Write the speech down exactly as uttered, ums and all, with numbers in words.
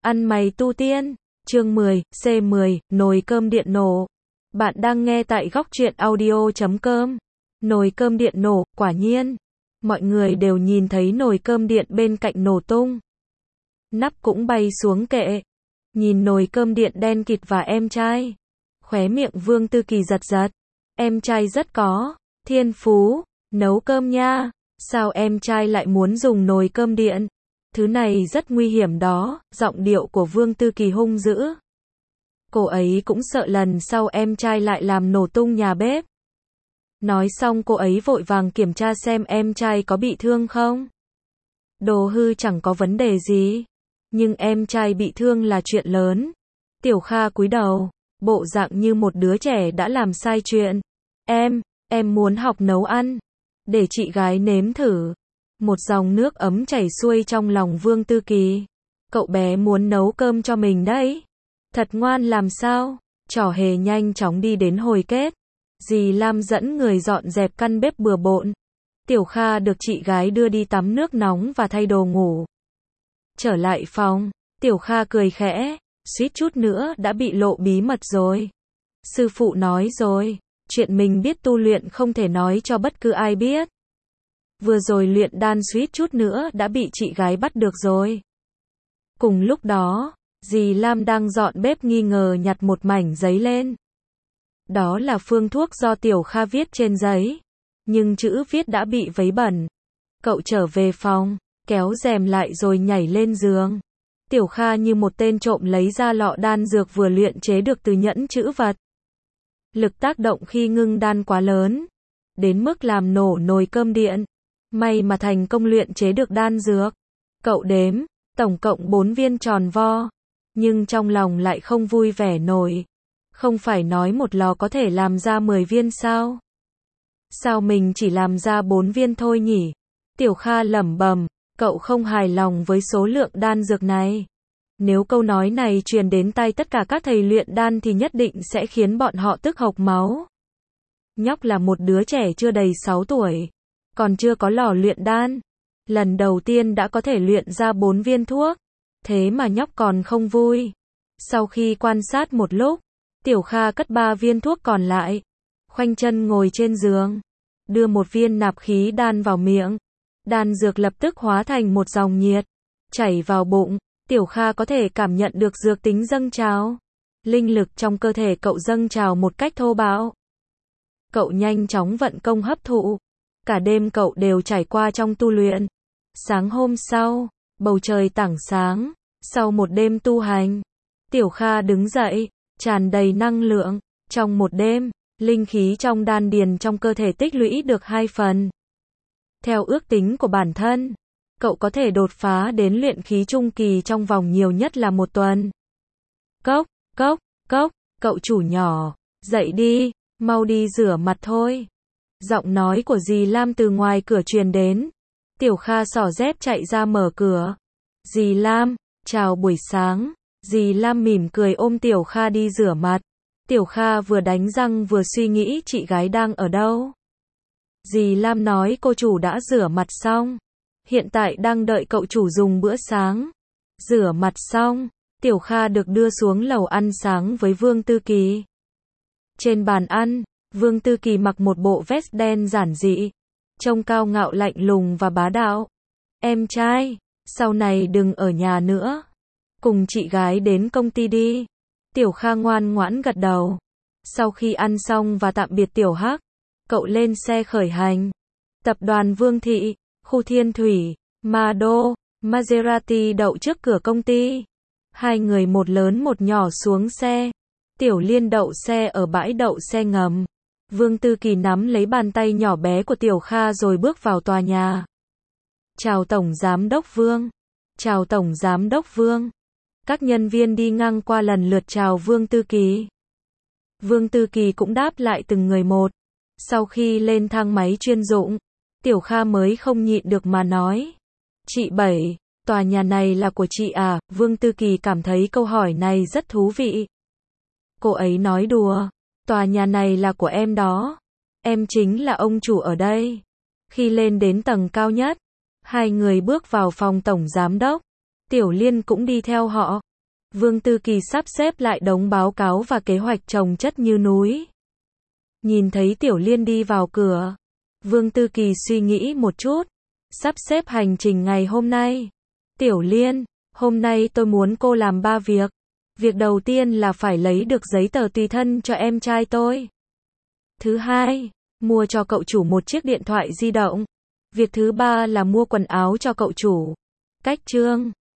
Ăn mày tu tiên, chương mười, C mười, nồi cơm điện nổ. Bạn đang nghe tại góc truyện audio chấm com. Nồi cơm điện nổ, quả nhiên. Mọi người đều nhìn thấy nồi cơm điện bên cạnh nổ tung. Nắp cũng bay xuống kệ. Nhìn nồi cơm điện đen kịt và em trai. Khóe miệng Vương Tư Kỳ giật giật. Em trai rất có thiên phú, nấu cơm nha. Sao em trai lại muốn dùng nồi cơm điện? Thứ này rất nguy hiểm đó, giọng điệu của Vương Tư Kỳ hung dữ. Cô ấy cũng sợ lần sau em trai lại làm nổ tung nhà bếp. Nói xong cô ấy vội vàng kiểm tra xem em trai có bị thương không. Đồ hư chẳng có vấn đề gì. Nhưng em trai bị thương là chuyện lớn. Tiểu Kha cúi đầu, bộ dạng như một đứa trẻ đã làm sai chuyện. Em, em muốn học nấu ăn. Để chị gái nếm thử. Một dòng nước ấm chảy xuôi trong lòng Vương Tư Kỳ. Cậu bé muốn nấu cơm cho mình đấy. Thật ngoan làm sao? Trò hề nhanh chóng đi đến hồi kết. Dì Lam dẫn người dọn dẹp căn bếp bừa bộn. Tiểu Kha được chị gái đưa đi tắm nước nóng và thay đồ ngủ. Trở lại phòng, Tiểu Kha cười khẽ, suýt chút nữa đã bị lộ bí mật rồi. Sư phụ nói rồi, chuyện mình biết tu luyện không thể nói cho bất cứ ai biết. Vừa rồi luyện đan suýt chút nữa đã bị chị gái bắt được rồi. Cùng lúc đó, dì Lam đang dọn bếp nghi ngờ nhặt một mảnh giấy lên. Đó là phương thuốc do Tiểu Kha viết trên giấy. Nhưng chữ viết đã bị vấy bẩn. Cậu trở về phòng, kéo rèm lại rồi nhảy lên giường. Tiểu Kha như một tên trộm lấy ra lọ đan dược vừa luyện chế được từ nhẫn chữ vật. Lực tác động khi ngưng đan quá lớn, đến mức làm nổ nồi cơm điện. May mà thành công luyện chế được đan dược. Cậu đếm, tổng cộng bốn viên tròn vo. Nhưng trong lòng lại không vui vẻ nổi. Không phải nói một lò có thể làm ra mười viên sao? Sao mình chỉ làm ra bốn viên thôi nhỉ? Tiểu Kha lẩm bẩm, cậu không hài lòng với số lượng đan dược này. Nếu câu nói này truyền đến tai tất cả các thầy luyện đan thì nhất định sẽ khiến bọn họ tức hộc máu. Nhóc là một đứa trẻ chưa đầy sáu tuổi. Còn chưa có lò luyện đan. Lần đầu tiên đã có thể luyện ra bốn viên thuốc. Thế mà nhóc còn không vui. Sau khi quan sát một lúc, Tiểu Kha cất ba viên thuốc còn lại. Khoanh chân ngồi trên giường. Đưa một viên nạp khí đan vào miệng. Đan dược lập tức hóa thành một dòng nhiệt. Chảy vào bụng. Tiểu Kha có thể cảm nhận được dược tính dâng trào. Linh lực trong cơ thể cậu dâng trào một cách thô bạo. Cậu nhanh chóng vận công hấp thụ. Cả đêm cậu đều trải qua trong tu luyện. Sáng hôm sau, bầu trời tảng sáng. Sau một đêm tu hành, Tiểu Kha đứng dậy, tràn đầy năng lượng. Trong một đêm, linh khí trong đan điền trong cơ thể tích lũy được hai phần. Theo ước tính của bản thân, cậu có thể đột phá đến luyện khí trung kỳ trong vòng nhiều nhất là một tuần. Cốc, cốc, cốc, cậu chủ nhỏ, dậy đi, mau đi rửa mặt thôi. Giọng nói của dì Lam từ ngoài cửa truyền đến. Tiểu Kha xỏ dép chạy ra mở cửa. Dì Lam, chào buổi sáng. Dì Lam mỉm cười ôm Tiểu Kha đi rửa mặt. Tiểu Kha vừa đánh răng vừa suy nghĩ chị gái đang ở đâu. Dì Lam nói cô chủ đã rửa mặt xong. Hiện tại đang đợi cậu chủ dùng bữa sáng. Rửa mặt xong, Tiểu Kha được đưa xuống lầu ăn sáng với Vương Tư Kỳ. Trên bàn ăn, Vương Tư Kỳ mặc một bộ vest đen giản dị, trông cao ngạo lạnh lùng và bá đạo. Em trai, sau này đừng ở nhà nữa. Cùng chị gái đến công ty đi. Tiểu Kha ngoan ngoãn gật đầu. Sau khi ăn xong và tạm biệt Tiểu Hắc, cậu lên xe khởi hành. Tập đoàn Vương Thị, khu Thiên Thủy, Ma Đô, Maserati đậu trước cửa công ty. Hai người một lớn một nhỏ xuống xe. Tiểu Liên đậu xe ở bãi đậu xe ngầm. Vương Tư Kỳ nắm lấy bàn tay nhỏ bé của Tiểu Kha rồi bước vào tòa nhà. Chào Tổng Giám đốc Vương. Chào Tổng Giám đốc Vương. Các nhân viên đi ngang qua lần lượt chào Vương Tư Kỳ. Vương Tư Kỳ cũng đáp lại từng người một. Sau khi lên thang máy chuyên dụng, Tiểu Kha mới không nhịn được mà nói. Chị Bảy, tòa nhà này là của chị à? Vương Tư Kỳ cảm thấy câu hỏi này rất thú vị. Cô ấy nói đùa. Tòa nhà này là của em đó. Em chính là ông chủ ở đây. Khi lên đến tầng cao nhất, hai người bước vào phòng tổng giám đốc. Tiểu Liên cũng đi theo họ. Vương Tư Kỳ sắp xếp lại đống báo cáo và kế hoạch chồng chất như núi. Nhìn thấy Tiểu Liên đi vào cửa, Vương Tư Kỳ suy nghĩ một chút, sắp xếp hành trình ngày hôm nay. Tiểu Liên, hôm nay tôi muốn cô làm ba việc. Việc đầu tiên là phải lấy được giấy tờ tùy thân cho em trai tôi. Thứ hai, mua cho cậu chủ một chiếc điện thoại di động. Việc thứ ba là mua quần áo cho cậu chủ. Cách chương